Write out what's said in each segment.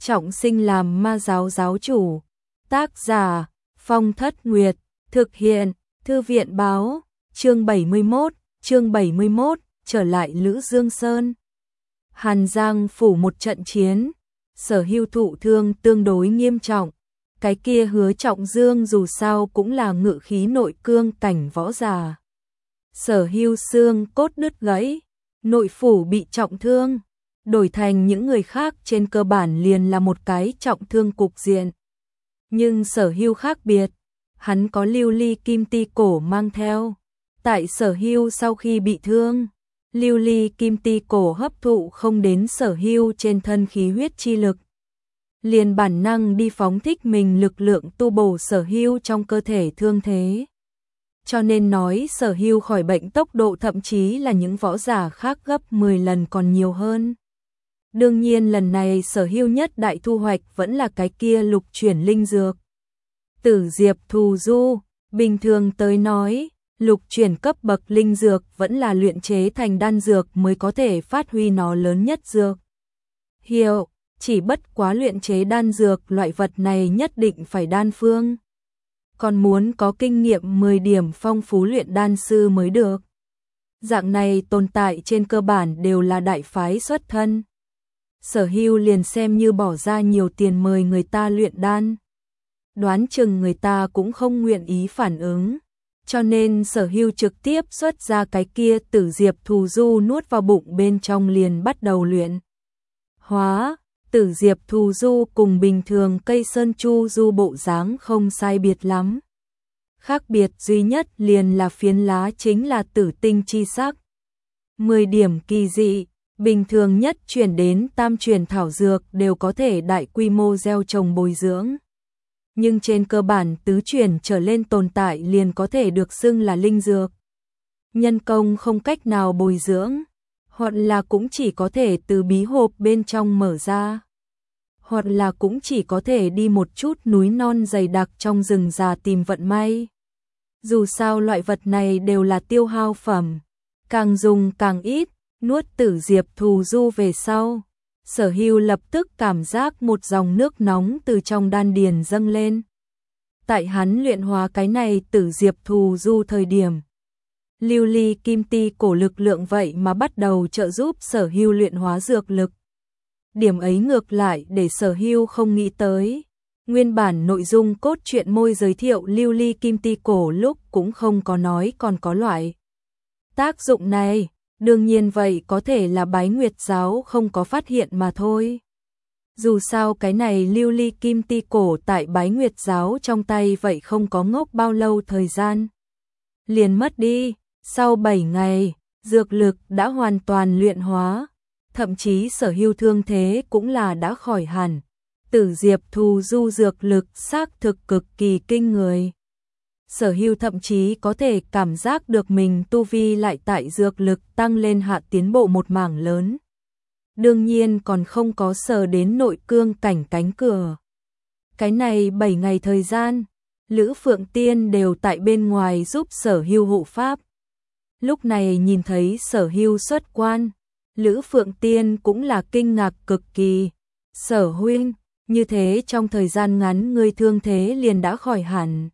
trọng sinh làm ma giáo giáo chủ. Tác giả Phong Thất Nguyệt. Thực hiện Thư viện Báo. Chương 71, trở lại Lữ Dương Sơn. Hàn Giang phủ một trận chiến, Sở Hưu thụ thương tương đối nghiêm trọng. Cái kia Hứa Trọng Dương dù sao cũng là ngự khí nội cương cảnh võ giả. Sở Hưu xương cốt đứt gãy, nội phủ bị trọng thương, đổi thành những người khác trên cơ bản liền là một cái trọng thương cục diện. Nhưng Sở Hưu khác biệt, hắn có lưu ly kim ti cổ mang theo. Tại Sở Hưu sau khi bị thương, lưu ly kim ti cổ hấp thụ không đến Sở Hưu trên thân khí huyết chi lực, liền bản năng đi phóng thích mình lực lượng tu bổ Sở Hưu trong cơ thể thương thế. Cho nên nói Sở Hưu khỏi bệnh tốc độ thậm chí là những võ giả khác gấp 10 lần còn nhiều hơn. Đương nhiên lần này Sở Hưu nhất đại thu hoạch vẫn là cái kia lục chuyển linh dược. Tử Diệp Thù Du, bình thường tới nói, lục chuyển cấp bậc linh dược vẫn là luyện chế thành đan dược mới có thể phát huy nó lớn nhất dược hiệu, chỉ bất quá luyện chế đan dược loại vật này nhất định phải đan phương. Còn muốn có kinh nghiệm 10 điểm phong phú luyện đan sư mới được. Dạng này tồn tại trên cơ bản đều là đại phái xuất thân. Sở Hưu liền xem như bỏ ra nhiều tiền mời người ta luyện đan, đoán chừng người ta cũng không nguyện ý phản ứng. Cho nên Sở Hưu trực tiếp xuất ra cái kia Tử Diệp Thù Du nuốt vào bụng bên trong liền bắt đầu luyện hóa. Tử Diệp Thù Du cùng bình thường cây sơn chu du bộ dáng không sai biệt lắm. Khác biệt duy nhất liền là phiến lá chính là tử tinh chi sắc. 10 điểm kỳ dị, bình thường nhất chuyển đến tam chuyển thảo dược đều có thể đại quy mô gieo trồng bồi dưỡng. Nhưng trên cơ bản tứ chuyển trở lên tồn tại liền có thể được xưng là linh dược. Nhân công không cách nào bồi dưỡng, hoặc là cũng chỉ có thể từ bí hộp bên trong mở ra, hoặc là cũng chỉ có thể đi một chút núi non dày đặc trong rừng già tìm vận may. Dù sao loại vật này đều là tiêu hao phẩm, càng dùng càng ít. Nuốt Tử Diệp Thù Du về sau, Sở Hưu lập tức cảm giác một dòng nước nóng từ trong đan điền dâng lên. Tại hắn luyện hóa cái này Tử Diệp Thù Du thời điểm, lưu ly kim ti cổ lực lượng vậy mà bắt đầu trợ giúp Sở Hưu luyện hóa dược lực. Điểm ấy ngược lại để Sở Hưu không nghĩ tới. Nguyên bản nội dung cốt truyện môi giới thiệu lưu ly kim ti cổ lúc cũng không có nói còn có loại tác dụng này. Đương nhiên vậy có thể là Bái Nguyệt giáo không có phát hiện mà thôi. Dù sao cái này lưu ly kim ti cổ tại Bái Nguyệt giáo trong tay vậy không có ngốc bao lâu thời gian, liền mất đi. Sau 7 ngày, dược lực đã hoàn toàn luyện hóa, thậm chí Sở Hưu thương thế cũng là đã khỏi hẳn. Tử Diệp Thù Du dược lực xác thực cực kỳ kinh người. Sở Hưu thậm chí có thể cảm giác được mình tu vi lại tại dược lực tăng lên hạ tiến bộ một mảng lớn. Đương nhiên còn không có sờ đến nội cương cảnh cánh cửa. Cái này 7 ngày thời gian, Lữ Phượng Tiên đều tại bên ngoài giúp Sở Hưu hộ pháp. Lúc này nhìn thấy Sở Hưu xuất quan, Lữ Phượng Tiên cũng là kinh ngạc cực kỳ. Sở huynh, như thế trong thời gian ngắn ngươi thương thế liền đã khỏi hẳn.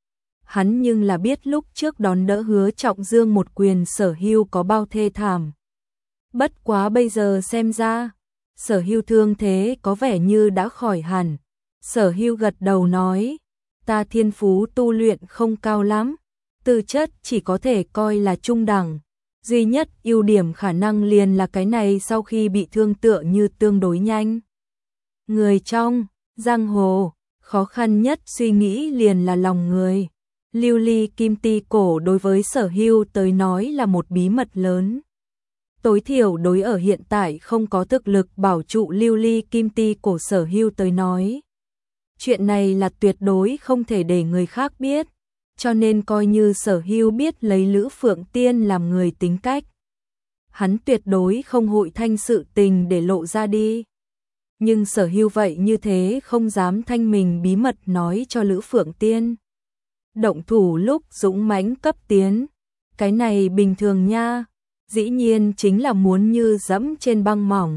Hắn nhưng là biết lúc trước đón đỡ Hứa Trọng Dương một quyền Sở Hưu có bao thê thảm. Bất quá bây giờ xem ra, Sở Hưu thương thế có vẻ như đã khỏi hẳn. Sở Hưu gật đầu nói, ta thiên phú tu luyện không cao lắm, tư chất chỉ có thể coi là trung đẳng. Duy nhất ưu điểm khả năng liền là cái này sau khi bị thương tựa như tương đối nhanh. Người trong giang hồ, khó khăn nhất suy nghĩ liền là lòng người. Lưu ly kim ti cổ đối với Sở Hưu tới nói là một bí mật lớn. Tối thiểu đối ở hiện tại không có thực lực bảo trụ lưu ly kim ti cổ Sở Hưu tới nói. Chuyện này là tuyệt đối không thể để người khác biết, cho nên coi như Sở Hưu biết lấy Lữ Phượng Tiên làm người tính cách, hắn tuyệt đối không hội thanh sự tình để lộ ra đi. Nhưng Sở Hưu vậy như thế không dám thanh mình bí mật nói cho Lữ Phượng Tiên. Động thủ lúc dũng mãnh cấp tiến, cái này bình thường nha, dĩ nhiên chính là muốn như dẫm trên băng mỏng.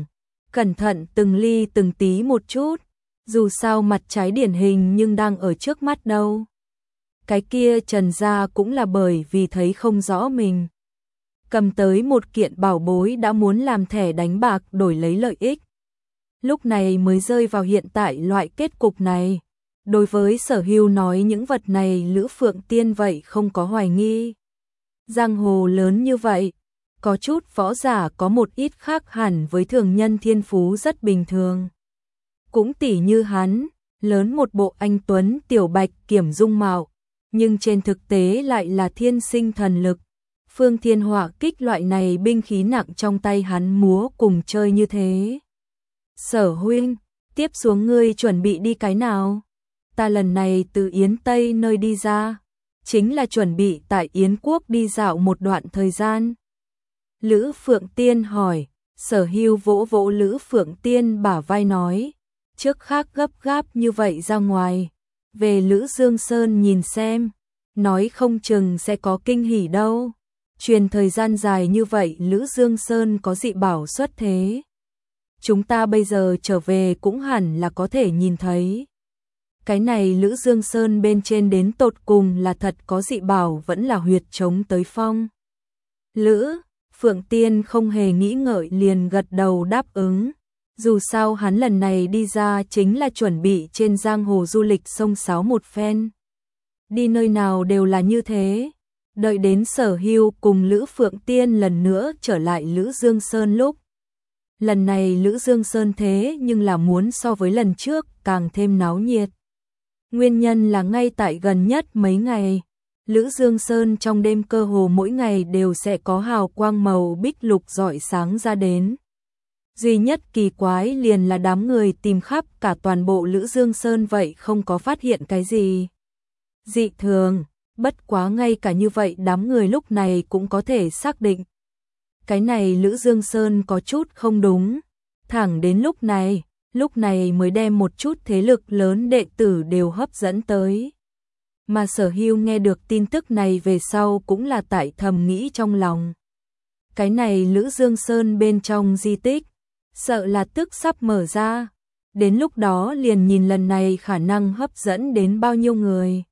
cẩn thận từng ly từng tí một chút, dù sao mặt trái điển hình nhưng đang ở trước mắt đâu. Cái kia Trần gia cũng là bởi vì thấy không rõ mình. Cầm tới một kiện bảo bối đã muốn làm thẻ đánh bạc đổi lấy lợi ích. Lúc này mới rơi vào hiện tại loại kết cục này. Đối với Sở Hưu nói những vật này Lữ Phượng Tiên vậy không có hoài nghi. Giang hồ lớn như vậy, có chút võ giả có một ít khác hẳn với thường nhân thiên phú rất bình thường. Cũng tỉ như hắn, lớn một bộ anh tuấn tiểu bạch kiểm dung mạo, nhưng trên thực tế lại là thiên sinh thần lực. Phương Thiên Hỏa kích loại này binh khí nặng trong tay hắn múa cùng chơi như thế. Sở huynh, tiếp xuống ngươi chuẩn bị đi cái nào? Ta lần này từ Yến Tây nơi đi ra, chính là chuẩn bị tại Yến Quốc đi dạo một đoạn thời gian. Lữ Phượng Tiên hỏi, Sở Hưu vỗ vỗ Lữ Phượng Tiên bả vai nói, trước khác gấp gáp như vậy ra ngoài, về Lữ Dương Sơn nhìn xem, nói không chừng sẽ có kinh hỉ đâu. Truyền thời gian dài như vậy Lữ Dương Sơn có dị bảo xuất thế. Chúng ta bây giờ trở về cũng hẳn là có thể nhìn thấy. Cái này Lữ Dương Sơn bên trên đến tột cùng là thật có dị bảo vẫn là huyệt chống tới phong. Lữ Phượng Tiên không hề nghĩ ngợi liền gật đầu đáp ứng. Dù sao hắn lần này đi ra chính là chuẩn bị trên giang hồ du lịch sông sáo một phen. Đi nơi nào đều là như thế. Đợi đến Sở Hưu cùng Lữ Phượng Tiên lần nữa trở lại Lữ Dương Sơn lúc. Lần này Lữ Dương Sơn thế nhưng là muốn so với lần trước càng thêm náo nhiệt. Nguyên nhân là ngay tại gần nhất mấy ngày, Lữ Dương Sơn trong đêm cơ hồ mỗi ngày đều sẽ có hào quang màu bích lục rọi sáng ra đến. Duy nhất kỳ quái liền là đám người tìm khắp cả toàn bộ Lữ Dương Sơn vậy không có phát hiện cái gì dị thường, bất quá ngay cả như vậy đám người lúc này cũng có thể xác định. Cái này Lữ Dương Sơn có chút không đúng, thẳng đến lúc này mới đem một chút thế lực lớn đệ tử đều hấp dẫn tới. Mà Sở Hưu nghe được tin tức này về sau cũng là tại thầm nghĩ trong lòng. Cái này Lữ Dương Sơn bên trong di tích, sợ là tức sắp mở ra, đến lúc đó liền nhìn lần này khả năng hấp dẫn đến bao nhiêu người.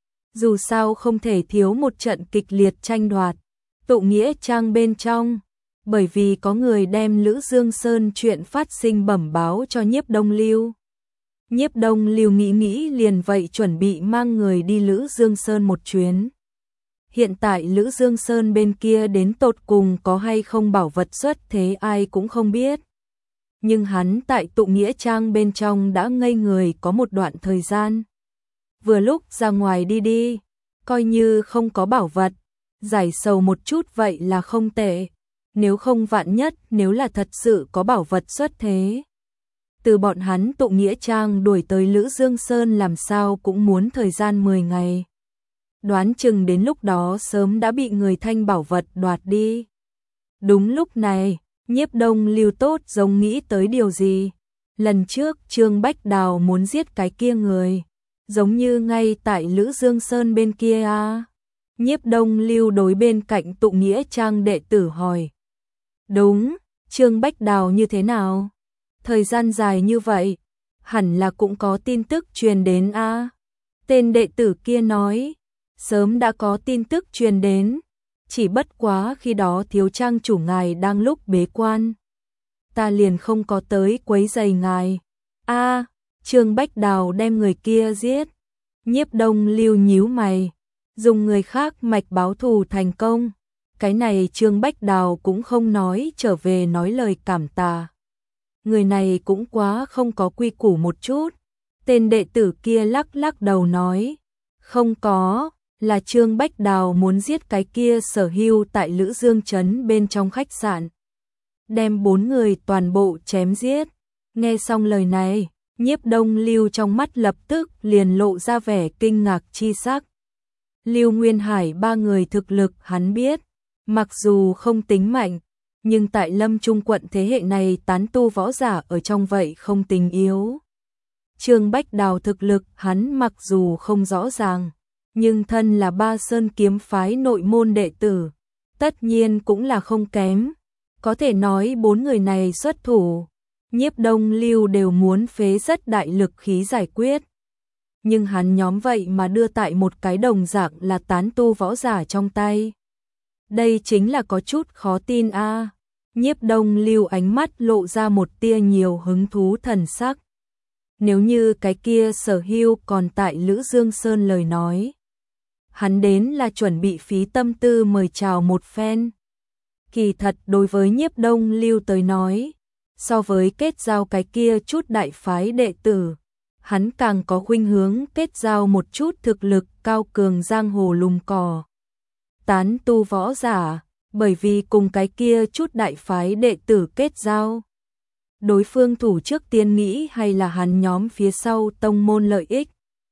Dù sao không thể thiếu một trận kịch liệt tranh đoạt, tụ nghĩa trang bên trong, bởi vì có người đem Lữ Dương Sơn chuyện phát sinh bẩm báo cho Nhiếp Đông Lưu. Nhiếp Đông Lưu nghĩ liền vậy chuẩn bị mang người đi Lữ Dương Sơn một chuyến. Hiện tại Lữ Dương Sơn bên kia đến tột cùng có hay không bảo vật xuất thế ai cũng không biết. Nhưng hắn tại tụ nghĩa trang bên trong đã ngây người có một đoạn thời gian. Vừa lúc ra ngoài đi, coi như không có bảo vật, giải sầu một chút vậy là không tệ. Nếu không vạn nhất nếu là thật sự có bảo vật xuất thế. Từ bọn hắn tụ nghĩa trang đuổi tới Lữ Dương Sơn làm sao cũng muốn thời gian 10 ngày. Đoán chừng đến lúc đó sớm đã bị người thanh bảo vật đoạt đi. Đúng lúc này, Nhiếp Đông Lưu tốt giống nghĩ tới điều gì. Lần trước Trương Bách Đào muốn giết cái kia người, giống như ngay tại Lữ Dương Sơn bên kia à. Nhiếp Đông Lưu đối bên cạnh tụ nghĩa trang đệ tử hỏi. Đúng, Trương Bách Đào như thế nào? Thời gian dài như vậy, hẳn là cũng có tin tức truyền đến a. Tên đệ tử kia nói, sớm đã có tin tức truyền đến, chỉ bất quá khi đó thiếu trang chủ ngài đang lúc bế quan. Ta liền không có tới quấy rầy ngài. A, Trương Bách Đào đem người kia giết. Nhiếp Đông Lưu nhíu mày, dùng người khác mạch báo thù thành công. Cái này Trương Bách Đào cũng không nói trở về nói lời cảm tạ. Người này cũng quá không có quy củ một chút. Tên đệ tử kia lắc lắc đầu nói, không có, là Trương Bách Đào muốn giết cái kia Sở Hưu tại Lữ Dương Trấn bên trong khách sạn. Đem 4 người toàn bộ chém giết. Nghe xong lời này, Nhiếp Đông Lưu trong mắt lập tức liền lộ ra vẻ kinh ngạc chi sắc. Lưu Nguyên Hải 3 người thực lực hắn biết, mặc dù không tính mạnh, nhưng tại Lâm Trung quận thế hệ này tán tu võ giả ở trong vậy không tính yếu. Trương Bách Đào thực lực hắn mặc dù không rõ ràng, nhưng thân là Ba Sơn kiếm phái nội môn đệ tử, tất nhiên cũng là không kém. Có thể nói 4 người này xuất thủ, Nhiếp Đông Lưu đều muốn phế rất đại lực khí giải quyết. Nhưng hắn nhóm vậy mà đưa tại một cái đồng dạng là tán tu võ giả trong tay. Đây chính là có chút khó tin a. Nhiếp Đông Lưu ánh mắt lộ ra một tia nhiều hứng thú thần sắc. Nếu như cái kia Sở Hưu còn tại Lữ Dương Sơn lời nói, hắn đến là chuẩn bị phí tâm tư mời chào một phen. Kỳ thật đối với Nhiếp Đông Lưu tới nói, so với kết giao cái kia chút đại phái đệ tử, hắn càng có khuynh hướng kết giao một chút thực lực cao cường giang hồ lùng cò. Tán tu võ giả, bởi vì cùng cái kia chút đại phái đệ tử kết giao. Đối phương thủ trước tiên nghĩ hay là hắn nhóm phía sau tông môn lợi ích,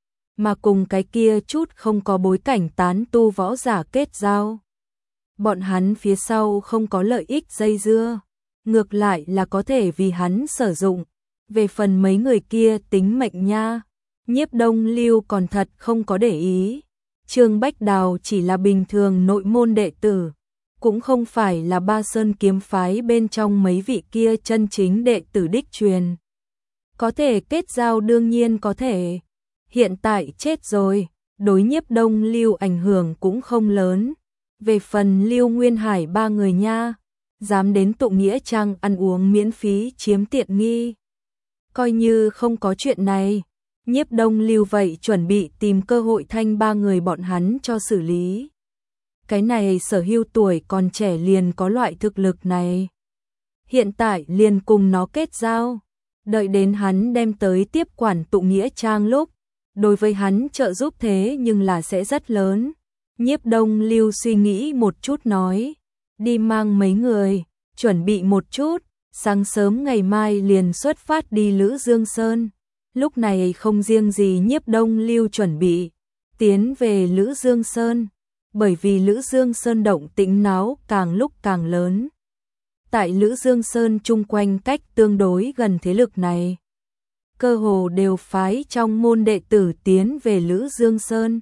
mà cùng cái kia chút không có bối cảnh tán tu võ giả kết giao. Bọn hắn phía sau không có lợi ích dây dưa, ngược lại là có thể vì hắn sử dụng. Về phần mấy người kia tính mệnh nha, Nhiếp Đông Lưu còn thật không có để ý. Trương Bách Đào chỉ là bình thường nội môn đệ tử, cũng không phải là Ba Sơn kiếm phái bên trong mấy vị kia chân chính đệ tử đích truyền. Có thể kết giao đương nhiên có thể. Hiện tại chết rồi, đối Nhiếp Đông Lưu ảnh hưởng cũng không lớn. Về phần Lưu Nguyên Hải ba người nha, dám đến tụ nghĩa trang ăn uống miễn phí chiếm tiện nghi. Coi như không có chuyện này, Nhiếp Đông Lưu vậy chuẩn bị tìm cơ hội thanh ba người bọn hắn cho xử lý. Cái này Sở Hưu tuổi còn trẻ liền có loại thực lực này. Hiện tại liền cùng nó kết giao, đợi đến hắn đem tới tiếp quản tụ nghĩa trang lúc, đối với hắn trợ giúp thế nhưng là sẽ rất lớn. Nhiếp Đông Lưu suy nghĩ một chút nói, đi mang mấy người, chuẩn bị một chút, sáng sớm ngày mai liền xuất phát đi Lữ Dương Sơn. Lúc này không riêng gì Nhiếp Đông Lưu chuẩn bị tiến về Lữ Dương Sơn, bởi vì Lữ Dương Sơn động tĩnh náo càng lúc càng lớn. Tại Lữ Dương Sơn chung quanh cách tương đối gần thế lực này, cơ hồ đều phái trong môn đệ tử tiến về Lữ Dương Sơn.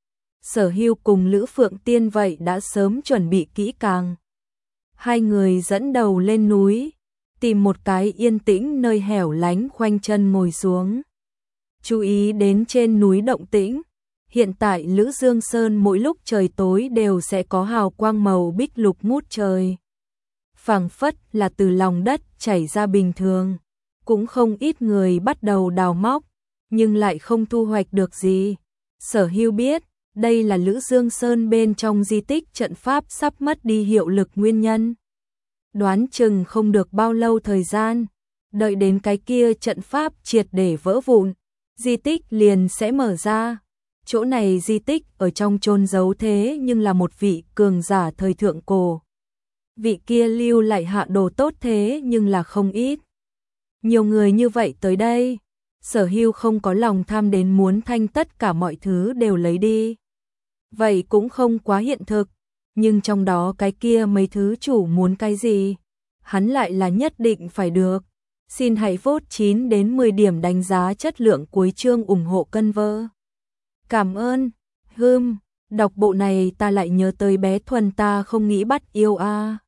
Sở Hưu cùng Lữ Phượng Tiên vậy đã sớm chuẩn bị kỹ càng. Hai người dẫn đầu lên núi, tìm một cái yên tĩnh nơi hẻo lánh khoanh chân ngồi xuống. Chú ý đến trên núi động tĩnh, hiện tại Lữ Dương Sơn mỗi lúc trời tối đều sẽ có hào quang màu bích lục ngút trời. Phảng phất là từ lòng đất chảy ra bình thường, cũng không ít người bắt đầu đào móc, nhưng lại không thu hoạch được gì. Sở Hưu biết, đây là Lữ Dương Sơn bên trong di tích trận pháp sắp mất đi hiệu lực nguyên nhân. Đoán chừng không được bao lâu thời gian, đợi đến cái kia trận pháp triệt để vỡ vụn, di tích liền sẽ mở ra. Chỗ này di tích ở trong chôn giấu thế nhưng là một vị cường giả thời thượng cổ. Vị kia lưu lại hạ đồ tốt thế nhưng là không ít. Nhiều người như vậy tới đây, Sở Hưu không có lòng tham đến muốn thanh tất cả mọi thứ đều lấy đi. Vậy cũng không quá hiện thực, nhưng trong đó cái kia mấy thứ chủ muốn cái gì, hắn lại là nhất định phải được. Xin hãy vote 9 đến 10 điểm đánh giá chất lượng cuối chương ủng hộ cân vơ. Cảm ơn. Đọc bộ này ta lại nhớ tới bé Thuần ta không nghĩ bắt yêu a.